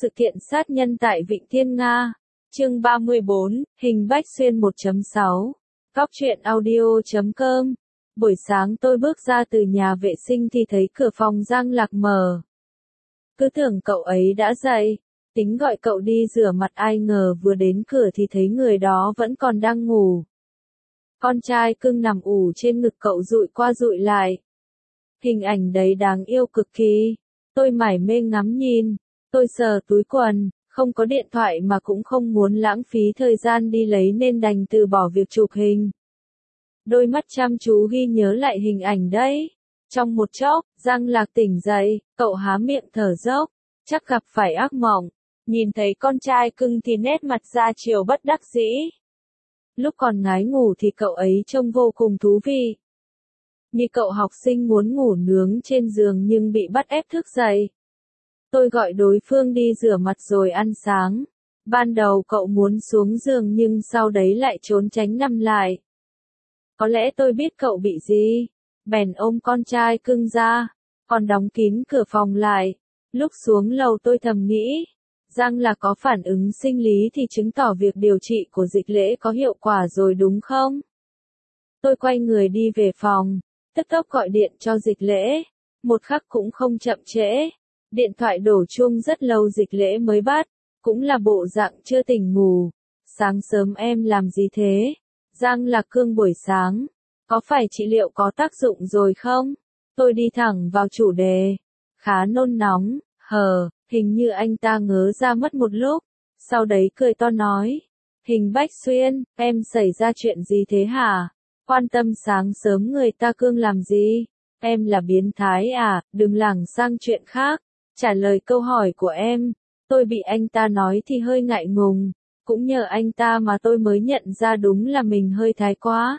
sự kiện sát nhân tại Vịnh Thiên Nga. Chương 34, hình Bách Xuyên 1.6. Góc truyện audio.com. Buổi sáng tôi bước ra từ nhà vệ sinh thì thấy cửa phòng Giang Lạc mở. Cứ tưởng cậu ấy đã dậy, tính gọi cậu đi rửa mặt, ai ngờ vừa đến cửa thì thấy người đó vẫn còn đang ngủ. Con trai cưng nằm ủ trên ngực cậu dụi qua dụi lại. Hình ảnh đấy đáng yêu cực kỳ. Tôi mải mê ngắm nhìn. Tôi sờ túi quần, không có điện thoại mà cũng không muốn lãng phí thời gian đi lấy nên đành từ bỏ việc chụp hình. Đôi mắt chăm chú ghi nhớ lại hình ảnh đấy. Trong một chốc, Giang Lạc tỉnh dậy, cậu há miệng thở dốc, chắc gặp phải ác mộng. Nhìn thấy con trai cưng thì nét mặt ra chiều bất đắc dĩ. Lúc còn ngái ngủ thì cậu ấy trông vô cùng thú vị. Như cậu học sinh muốn ngủ nướng trên giường nhưng bị bắt ép thức dậy. Tôi gọi đối phương đi rửa mặt rồi ăn sáng. Ban đầu cậu muốn xuống giường nhưng sau đấy lại trốn tránh nằm lại. Có lẽ tôi biết cậu bị gì. Bèn ôm con trai cưng ra, còn đóng kín cửa phòng lại. Lúc xuống lầu tôi thầm nghĩ, Giang là có phản ứng sinh lý thì chứng tỏ việc điều trị của Dịch Lễ có hiệu quả rồi đúng không? Tôi quay người đi về phòng, tức tốc gọi điện cho Dịch Lễ. Một khắc cũng không chậm trễ. Điện thoại đổ chuông rất lâu Dịch Lễ mới bắt, cũng là bộ dạng chưa tỉnh ngủ. Sáng sớm em làm gì thế? Giang Lạc Cương buổi sáng, có phải trị liệu có tác dụng rồi không? Tôi đi thẳng vào chủ đề. Khá nôn nóng, hình như anh ta ngớ ra mất một lúc. Sau đấy cười to nói. Hình Bách Xuyên, em xảy ra chuyện gì thế hả? Quan tâm sáng sớm người ta Cương làm gì? Em là biến thái à? Đừng lảng sang chuyện khác. Trả lời câu hỏi của em. Tôi bị anh ta nói thì hơi ngại ngùng. Cũng nhờ anh ta mà tôi mới nhận ra đúng là mình hơi thái quá.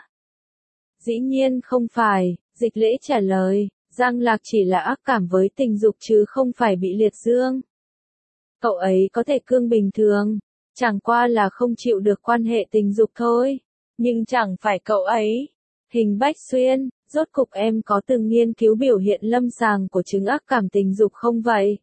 Dĩ nhiên không phải, Dịch Lễ trả lời. Giang Lạc chỉ là ác cảm với tình dục chứ không phải bị liệt dương. Cậu ấy có thể cương bình thường, chẳng qua là không chịu được quan hệ tình dục thôi. Nhưng chẳng phải cậu ấy. Hình Bách Xuyên, rốt cục em có từng nghiên cứu biểu hiện lâm sàng của chứng ác cảm tình dục không vậy?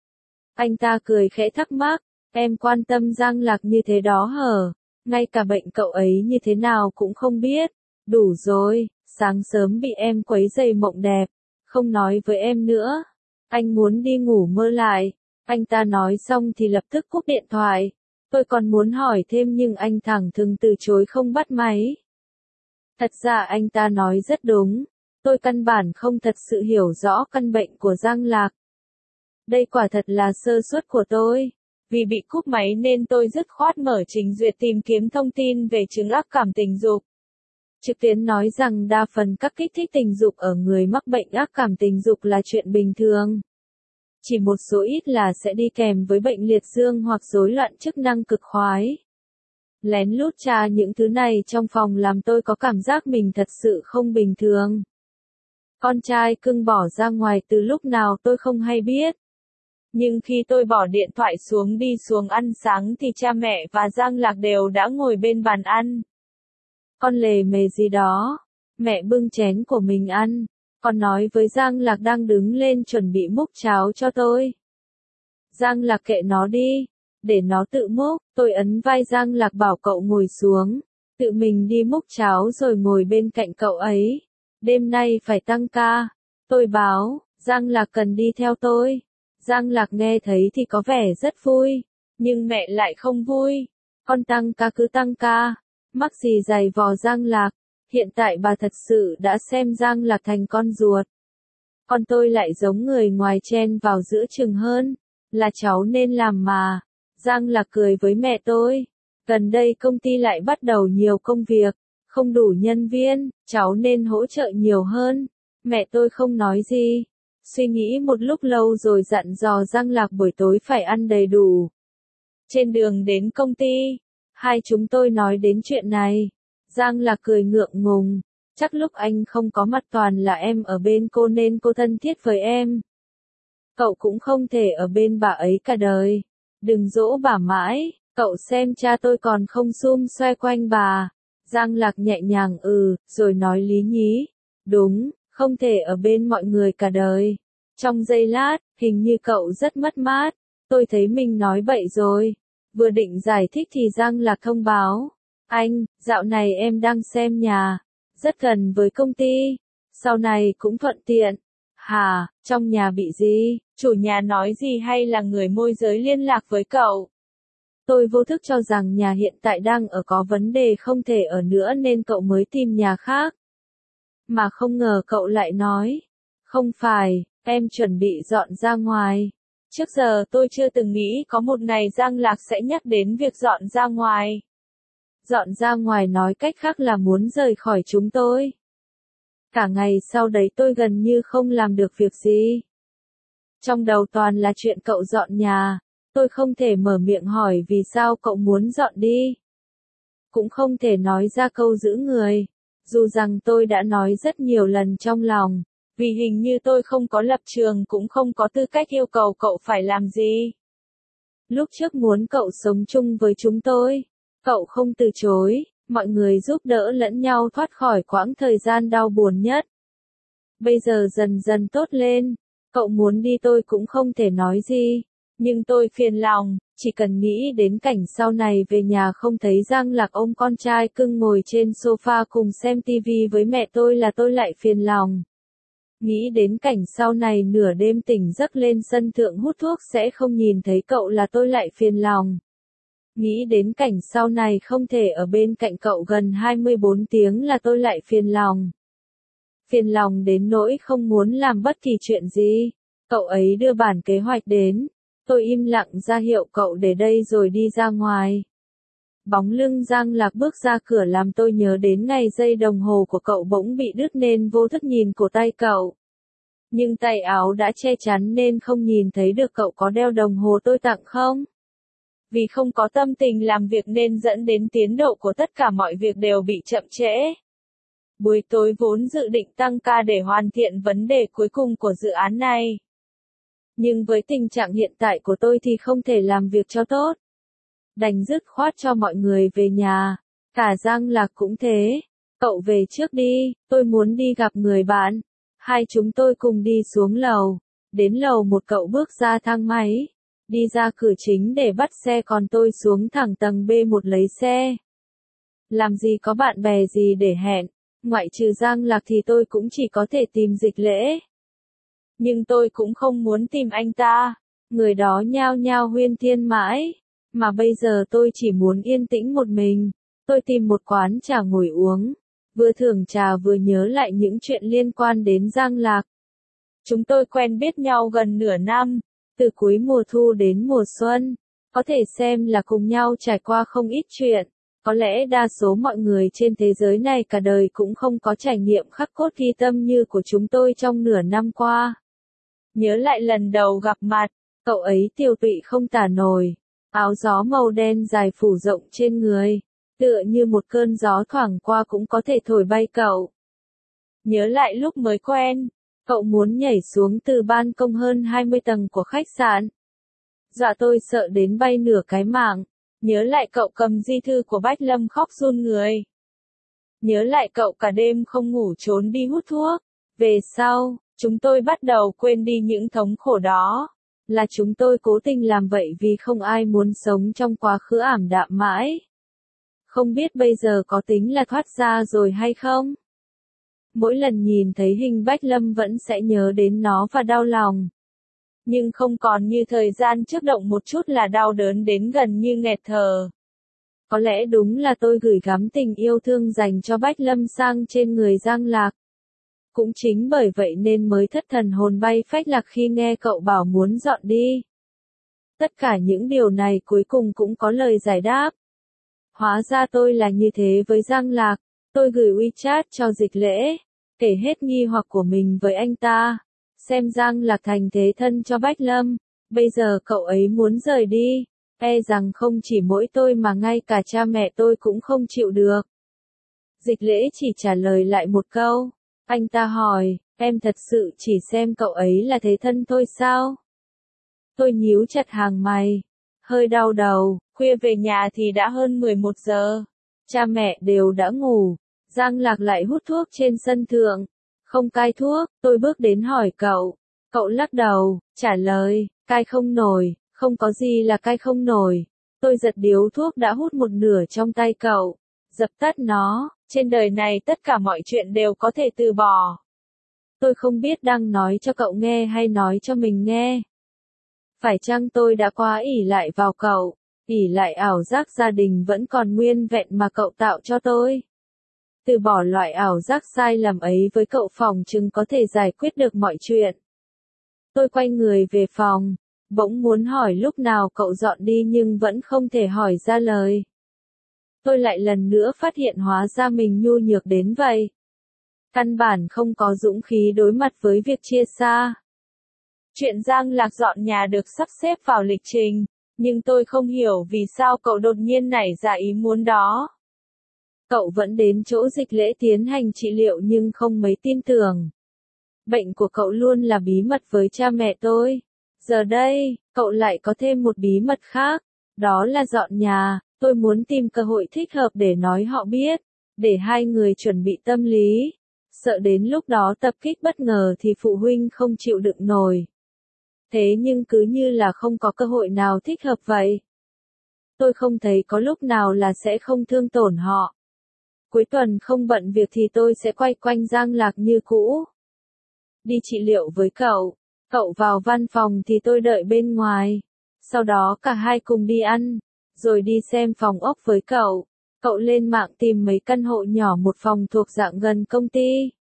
Anh ta cười khẽ thắc mắc, em quan tâm Giang Lạc như thế đó hở? Ngay cả bệnh cậu ấy như thế nào cũng không biết. Đủ rồi, sáng sớm bị em quấy rầy mộng đẹp, không nói với em nữa. Anh muốn đi ngủ mơ lại. Anh ta nói xong thì lập tức cúp điện thoại. Tôi còn muốn hỏi thêm nhưng anh thẳng thừng từ chối không bắt máy. Thật ra anh ta nói rất đúng. Tôi căn bản không thật sự hiểu rõ căn bệnh của Giang Lạc. Đây quả thật là sơ suất của tôi. Vì bị cúp máy nên tôi dứt khoát mở trình duyệt tìm kiếm thông tin về chứng ác cảm tình dục. Trực tuyến nói rằng đa phần các kích thích tình dục ở người mắc bệnh ác cảm tình dục là chuyện bình thường. Chỉ một số ít là sẽ đi kèm với bệnh liệt dương hoặc rối loạn chức năng cực khoái. Lén lút tra những thứ này trong phòng làm tôi có cảm giác mình thật sự không bình thường. Con trai cưng bỏ ra ngoài từ lúc nào tôi không hay biết. Nhưng khi tôi bỏ điện thoại xuống đi xuống ăn sáng thì cha mẹ và Giang Lạc đều đã ngồi bên bàn ăn. Con lề mề gì đó. Mẹ bưng chén của mình ăn. Con nói với Giang Lạc đang đứng lên chuẩn bị múc cháo cho tôi. Giang Lạc kệ nó đi. Để nó tự múc. Tôi ấn vai Giang Lạc bảo cậu ngồi xuống. Tự mình đi múc cháo rồi ngồi bên cạnh cậu ấy. Đêm nay phải tăng ca. Tôi báo, Giang Lạc cần đi theo tôi. Giang Lạc nghe thấy thì có vẻ rất vui. Nhưng mẹ lại không vui. Con tăng ca cứ tăng ca. Mắc gì giày vò Giang Lạc. Hiện tại bà thật sự đã xem Giang Lạc thành con ruột. Còn tôi lại giống người ngoài chen vào giữa chừng hơn. Là cháu nên làm mà. Giang Lạc cười với mẹ tôi. Gần đây công ty lại bắt đầu nhiều công việc. Không đủ nhân viên, cháu nên hỗ trợ nhiều hơn. Mẹ tôi không nói gì. Suy nghĩ một lúc lâu rồi dặn dò Giang Lạc buổi tối phải ăn đầy đủ. Trên đường đến công ty, hai chúng tôi nói đến chuyện này. Giang Lạc cười ngượng ngùng. Chắc lúc anh không có mặt toàn là em ở bên cô nên cô thân thiết với em. Cậu cũng không thể ở bên bà ấy cả đời. Đừng dỗ bà mãi, cậu xem cha tôi còn không sum xoay quanh bà. Giang Lạc nhẹ nhàng rồi nói lý nhí. Đúng, không thể ở bên mọi người cả đời. Trong giây lát, hình như cậu rất mất mát. Tôi thấy mình nói bậy rồi. Vừa định giải thích thì Giang Lạc thông báo. Anh, dạo này em đang xem nhà. Rất gần với công ty. Sau này cũng thuận tiện. Hả, trong nhà bị gì? Chủ nhà nói gì hay là người môi giới liên lạc với cậu? Tôi vô thức cho rằng nhà hiện tại đang ở có vấn đề không thể ở nữa nên cậu mới tìm nhà khác. Mà không ngờ cậu lại nói. Không phải, em chuẩn bị dọn ra ngoài. Trước giờ tôi chưa từng nghĩ có một ngày Giang Lạc sẽ nhắc đến việc dọn ra ngoài. Dọn ra ngoài nói cách khác là muốn rời khỏi chúng tôi. Cả ngày sau đấy tôi gần như không làm được việc gì. Trong đầu toàn là chuyện cậu dọn nhà. Tôi không thể mở miệng hỏi vì sao cậu muốn dọn đi. Cũng không thể nói ra câu giữ người. Dù rằng tôi đã nói rất nhiều lần trong lòng. Vì hình như tôi không có lập trường cũng không có tư cách yêu cầu cậu phải làm gì. Lúc trước muốn cậu sống chung với chúng tôi. Cậu không từ chối. Mọi người giúp đỡ lẫn nhau thoát khỏi quãng thời gian đau buồn nhất. Bây giờ dần dần tốt lên. Cậu muốn đi tôi cũng không thể nói gì. Nhưng tôi phiền lòng, chỉ cần nghĩ đến cảnh sau này về nhà không thấy Giang Lạc ôm con trai cưng ngồi trên sofa cùng xem tivi với mẹ tôi là tôi lại phiền lòng. Nghĩ đến cảnh sau này nửa đêm tỉnh giấc lên sân thượng hút thuốc sẽ không nhìn thấy cậu là tôi lại phiền lòng. Nghĩ đến cảnh sau này không thể ở bên cạnh cậu gần 24 tiếng là tôi lại phiền lòng. Phiền lòng đến nỗi không muốn làm bất kỳ chuyện gì. Cậu ấy đưa bản kế hoạch đến. Tôi im lặng ra hiệu cậu để đây rồi đi ra ngoài. Bóng lưng Giang Lạc bước ra cửa làm tôi nhớ đến ngày dây đồng hồ của cậu bỗng bị đứt nên vô thức nhìn cổ tay cậu. Nhưng tay áo đã che chắn nên không nhìn thấy được cậu có đeo đồng hồ tôi tặng không. Vì không có tâm tình làm việc nên dẫn đến tiến độ của tất cả mọi việc đều bị chậm trễ. Buổi tối vốn dự định tăng ca để hoàn thiện vấn đề cuối cùng của dự án này. Nhưng với tình trạng hiện tại của tôi thì không thể làm việc cho tốt. Đành dứt khoát cho mọi người về nhà. Cả Giang Lạc cũng thế. Cậu về trước đi, tôi muốn đi gặp người bạn. Hai chúng tôi cùng đi xuống lầu. Đến lầu một cậu bước ra thang máy. Đi ra cửa chính để bắt xe còn tôi xuống thẳng tầng B1 lấy xe. Làm gì có bạn bè gì để hẹn. Ngoại trừ Giang Lạc thì tôi cũng chỉ có thể tìm Dịch Lễ. Nhưng tôi cũng không muốn tìm anh ta. Người đó nhao nhao huyên thuyên mãi. Mà bây giờ tôi chỉ muốn yên tĩnh một mình. Tôi tìm một quán trà ngồi uống. Vừa thưởng trà vừa nhớ lại những chuyện liên quan đến Giang Lạc. Chúng tôi quen biết nhau gần nửa năm. Từ cuối mùa thu đến mùa xuân. Có thể xem là cùng nhau trải qua không ít chuyện. Có lẽ đa số mọi người trên thế giới này cả đời cũng không có trải nghiệm khắc cốt ghi tâm như của chúng tôi trong nửa năm qua. Nhớ lại lần đầu gặp mặt, cậu ấy tiều tụy không tả nổi. Áo gió màu đen dài phủ rộng trên người. Tựa như một cơn gió thoảng qua cũng có thể thổi bay cậu. Nhớ lại lúc mới quen, cậu muốn nhảy xuống từ ban công hơn 20 tầng của khách sạn. Dọa tôi sợ đến bay nửa cái mảng. Nhớ lại cậu cầm di thư của Bách Lâm khóc run người. Nhớ lại cậu cả đêm không ngủ trốn đi hút thuốc. Về sau, chúng tôi bắt đầu quên đi những thống khổ đó. Là chúng tôi cố tình làm vậy vì không ai muốn sống trong quá khứ ảm đạm mãi. Không biết bây giờ có tính là thoát ra rồi hay không? Mỗi lần nhìn thấy hình Bách Lâm vẫn sẽ nhớ đến nó và đau lòng. Nhưng không còn như thời gian trước động một chút là đau đớn đến gần như nghẹt thở. Có lẽ đúng là tôi gửi gắm tình yêu thương dành cho Bách Lâm sang trên người Giang Lạc. Cũng chính bởi vậy nên mới thất thần hồn bay phách lạc khi nghe cậu bảo muốn dọn đi. Tất cả những điều này cuối cùng cũng có lời giải đáp. Hóa ra tôi là như thế với Giang Lạc. Tôi gửi WeChat cho Dịch Lễ, kể hết nghi hoặc của mình với anh ta. Xem Giang Lạc thành thế thân cho Bách Lâm. Bây giờ cậu ấy muốn rời đi. E rằng không chỉ mỗi tôi mà ngay cả cha mẹ tôi cũng không chịu được. Dịch Lễ chỉ trả lời lại một câu. Anh ta hỏi, em thật sự chỉ xem cậu ấy là thế thân thôi sao? Tôi nhíu chặt hàng mày. Hơi đau đầu, khuya về nhà thì đã hơn 11 giờ. Cha mẹ đều đã ngủ. Giang Lạc lại hút thuốc trên sân thượng. Không cai thuốc, tôi bước đến hỏi cậu. Cậu lắc đầu, trả lời, cai không nổi, Không có gì là cay không nổi. Tôi giật điếu thuốc đã hút một nửa trong tay cậu. Dập tắt nó, trên đời này tất cả mọi chuyện đều có thể từ bỏ. Tôi không biết đang nói cho cậu nghe hay nói cho mình nghe. Phải chăng tôi đã quá ỷ lại vào cậu, ỷ lại ảo giác gia đình vẫn còn nguyên vẹn mà cậu tạo cho tôi? Từ bỏ loại ảo giác sai lầm ấy với cậu phòng chừng có thể giải quyết được mọi chuyện. Tôi quay người về phòng, bỗng muốn hỏi lúc nào cậu dọn đi nhưng vẫn không thể hỏi ra lời. Tôi lại lần nữa phát hiện hóa ra mình nhu nhược đến vậy. Căn bản không có dũng khí đối mặt với việc chia xa. Chuyện Giang Lạc dọn nhà được sắp xếp vào lịch trình, nhưng tôi không hiểu vì sao cậu đột nhiên nảy ra ý muốn đó. Cậu vẫn đến chỗ dịch lễ tiến hành trị liệu nhưng không mấy tin tưởng. Bệnh của cậu luôn là bí mật với cha mẹ tôi. Giờ đây, cậu lại có thêm một bí mật khác, đó là dọn nhà. Tôi muốn tìm cơ hội thích hợp để nói họ biết, để hai người chuẩn bị tâm lý. Sợ đến lúc đó tập kích bất ngờ thì phụ huynh không chịu đựng nổi. Thế nhưng cứ như là không có cơ hội nào thích hợp vậy. Tôi không thấy có lúc nào là sẽ không thương tổn họ. Cuối tuần không bận việc thì tôi sẽ quay quanh Giang Lạc như cũ. Đi trị liệu với cậu. Cậu vào văn phòng thì tôi đợi bên ngoài. Sau đó cả hai cùng đi ăn, rồi đi xem phòng ốc với cậu. Cậu lên mạng tìm mấy căn hộ nhỏ một phòng thuộc dạng gần công ty.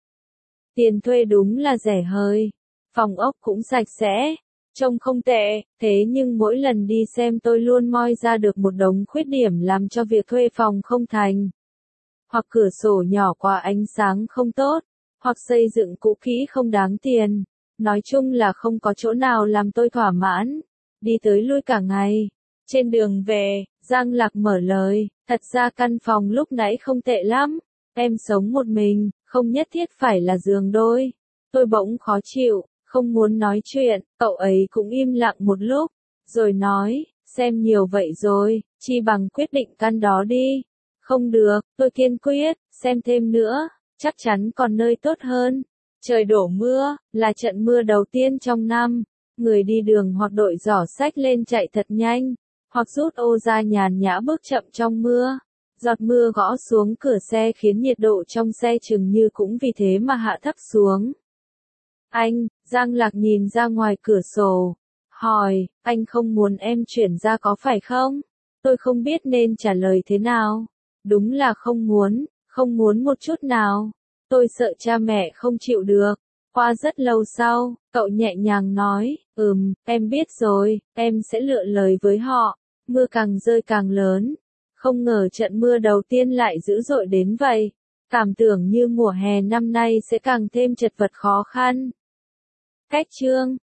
Tiền thuê đúng là rẻ hơi. Phòng ốc cũng sạch sẽ, trông không tệ, thế nhưng mỗi lần đi xem tôi luôn moi ra được một đống khuyết điểm làm cho việc thuê phòng không thành. Hoặc cửa sổ nhỏ quá ánh sáng không tốt, hoặc xây dựng cũ kỹ không đáng tiền. Nói chung là không có chỗ nào làm tôi thỏa mãn. Đi tới lui cả ngày. Trên đường về, Giang Lạc mở lời, thật ra căn phòng lúc nãy không tệ lắm. Em sống một mình, không nhất thiết phải là giường đôi. Tôi bỗng khó chịu, không muốn nói chuyện, cậu ấy cũng im lặng một lúc, rồi nói, xem nhiều vậy rồi, chi bằng quyết định căn đó đi. Không được, tôi kiên quyết, xem thêm nữa, chắc chắn còn nơi tốt hơn. Trời đổ mưa, là trận mưa đầu tiên trong năm. Người đi đường hoặc đội giỏ xách lên chạy thật nhanh, hoặc rút ô ra nhàn nhã bước chậm trong mưa. Giọt mưa gõ xuống cửa xe khiến nhiệt độ trong xe chừng như cũng vì thế mà hạ thấp xuống. Anh, Giang Lạc nhìn ra ngoài cửa sổ, hỏi, anh không muốn em chuyển ra có phải không? Tôi không biết nên trả lời thế nào. Đúng là không muốn một chút nào. Tôi sợ cha mẹ không chịu được. Qua rất lâu sau, cậu nhẹ nhàng nói, em biết rồi, em sẽ lựa lời với họ. Mưa càng rơi càng lớn. Không ngờ trận mưa đầu tiên lại dữ dội đến vậy. Cảm tưởng như mùa hè năm nay sẽ càng thêm chật vật khó khăn. Cách chương